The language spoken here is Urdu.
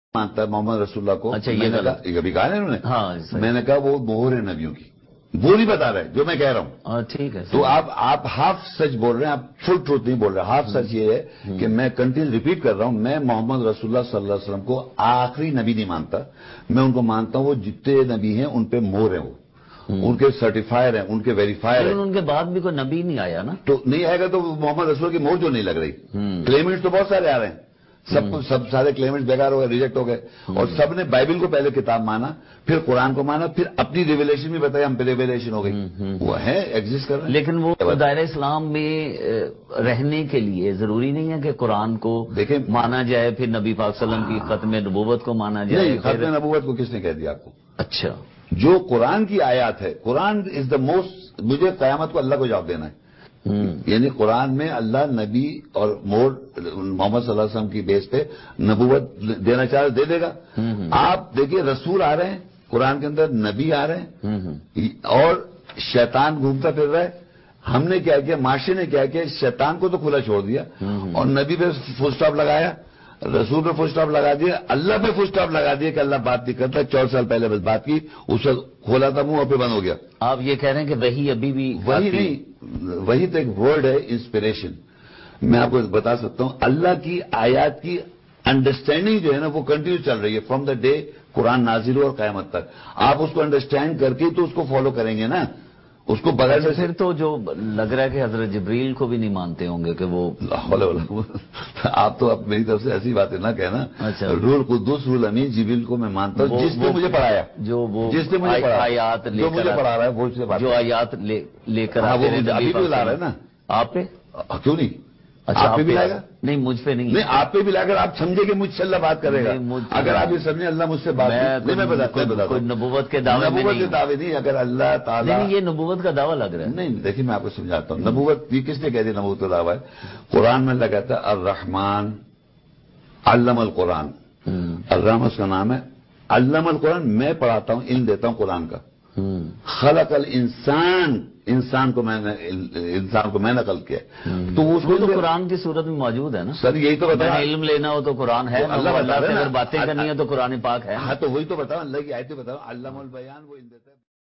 مانتا ہے محمد رسول اللہ کو. اچھا میں نے کہا یہ کبھی کہا نا انہوں نے. ہاں میں نے کہا وہ مہر ہے نبیوں کی. وہ نہیں بتا رہے جو میں کہہ رہا ہوں. ٹھیک ہے. تو آپ ہاف سچ بول رہے ہیں, آپ فل ٹروتھ نہیں بول رہے. ہاف سچ یہ ہے کہ میں کنٹینیو ریپیٹ کر رہا ہوں, میں محمد رسول اللہ صلی اللہ علیہ وسلم کو آخری نبی نہیں مانتا. میں ان کو مانتا ہوں وہ جتنے نبی ہیں ان پہ مہر ہیں, وہ ان کے سرٹیفائر ہیں, ان کے ویریفائر ہیں. لیکن ان کے بعد بھی کوئی نبی نہیں آیا نا. تو نہیں آئے گا تو محمد رسول کی مہر جو نہیں لگ رہی. کلیمنٹس تو بہت سارے آ رہے ہیں, سب سارے کلیمنٹس بیکار ہو گئے, ریجیکٹ ہو گئے. اور سب نے بائبل کو پہلے کتاب مانا, پھر قرآن کو مانا, پھر اپنی ریویلیشن بھی بتائی, ہم پہ ریویلیشن ہو گئی. وہ ہے ایگزسٹ کر رہے ہیں. لیکن وہ دائرہ اسلام میں رہنے کے لیے ضروری نہیں ہے کہ قرآن کو مانا جائے, پھر نبی پاک صلی اللہ علیہ وسلم کی ختم نبوت کو مانا جائے. نہیں, ختم نبوت کو کس نے کہہ دیا آپ کو؟ اچھا, جو قرآن کی آیات ہے, قرآن از دا موسٹ. مجھے قیامت کو اللہ کو جواب دینا ہے. یعنی قرآن میں اللہ نبی اور محمد صلی اللہ علیہ وسلم کی بیس پہ نبوت دینا چاہے دے دے گا. آپ دیکھیے رسول آ رہے ہیں قرآن کے اندر, نبی آ رہے ہیں, اور شیطان گھومتا پھر رہا ہے. ہم نے کیا کیا, معاشرے نے کیا کیا, شیطان کو تو کھلا چھوڑ دیا اور نبی پہ فل سٹاپ لگایا, رسول پہ فل سٹاپ لگا دیا, اللہ پہ فل سٹاپ لگا دیا کہ اللہ بات نہیں کرتا. 14 سال پہلے بس بات کی, اس وقت کھولا تھا منہ اور پہ بند ہو گیا. آپ یہ کہہ رہے ہیں کہ وہی ابھی بھی وہی نہیں, وہی تو ایک ورڈ ہے انسپریشن. میں آپ کو بتا سکتا ہوں اللہ کی آیات کی انڈرسٹینڈنگ جو ہے نا وہ کنٹینیو چل رہی ہے فرام دا ڈے قرآن نازل ہو اور قیامت تک. آپ اس کو انڈرسٹینڈ کر کے تو اس کو فالو کریں گے نا, اس کو بغیر سے. پھر تو جو لگ رہا ہے کہ حضرت جبریل کو بھی نہیں مانتے ہوں گے کہ وہ. آپ تو اب میری طرف سے ایسی باتیں نہ کہنا. رول قدوس رول امین جبریل کو میں مانتا ہوں جس نے مجھے پڑھایا, جس نے مجھے آیات جو مجھے پڑھا رہا ہے وہ سے بات, جو آیات لے کر ابھی بھی لا رہا ہے نا. آپ پہ کیوں نہیں, اچھا آپ پہ بھی لائے گا. نہیں مجھ پہ نہیں, نہیں آپ پہ بھی لا کر آپ سمجھے کہ مجھ سے اللہ بات کرے گا. اگر آپ یہ سمجھیں اللہ مجھ سے بات نہیں, میں بتاتا ہوں نبوت کے دعوے نہیں. اگر اللہ تعالیٰ یہ نبوت کا دعویٰ لگ رہا ہے. نہیں دیکھیے میں آپ کو سمجھاتا ہوں. نبوت یہ کس نے کہہ دی نبوت کا دعویٰ ہے؟ قرآن میں اللہ کہتا ہے الرحمن علم القرآن. الرحمن اس کا نام ہے, علم القرآن میں پڑھاتا ہوں, علم دیتا ہوں قرآن کا. خلق الانسان, انسان کو میں نے خلق کیا. تو اس کو تو قرآن کی صورت میں موجود ہے نا سر. یہی تو بتا, علم لینا ہو تو قرآن ہے, اللہ سے اگر باتیں کرنی ہے تو قرآن پاک ہے. ہاں تو وہی تو بتاؤ, اللہ کی آیتیں بتاؤ. علم البیان وہ علم دیتا ہے.